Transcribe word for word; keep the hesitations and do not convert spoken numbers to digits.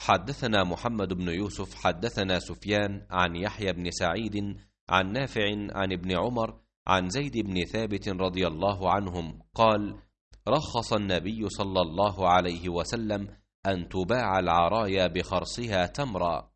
حدثنا محمد بن يوسف حدثنا سفيان عن يحيى بن سعيد عن نافع عن ابن عمر عن زيد بن ثابت رضي الله عنهم قال: رخص النبي صلى الله عليه وسلم أن تباع العرايا بخرصها تمرا،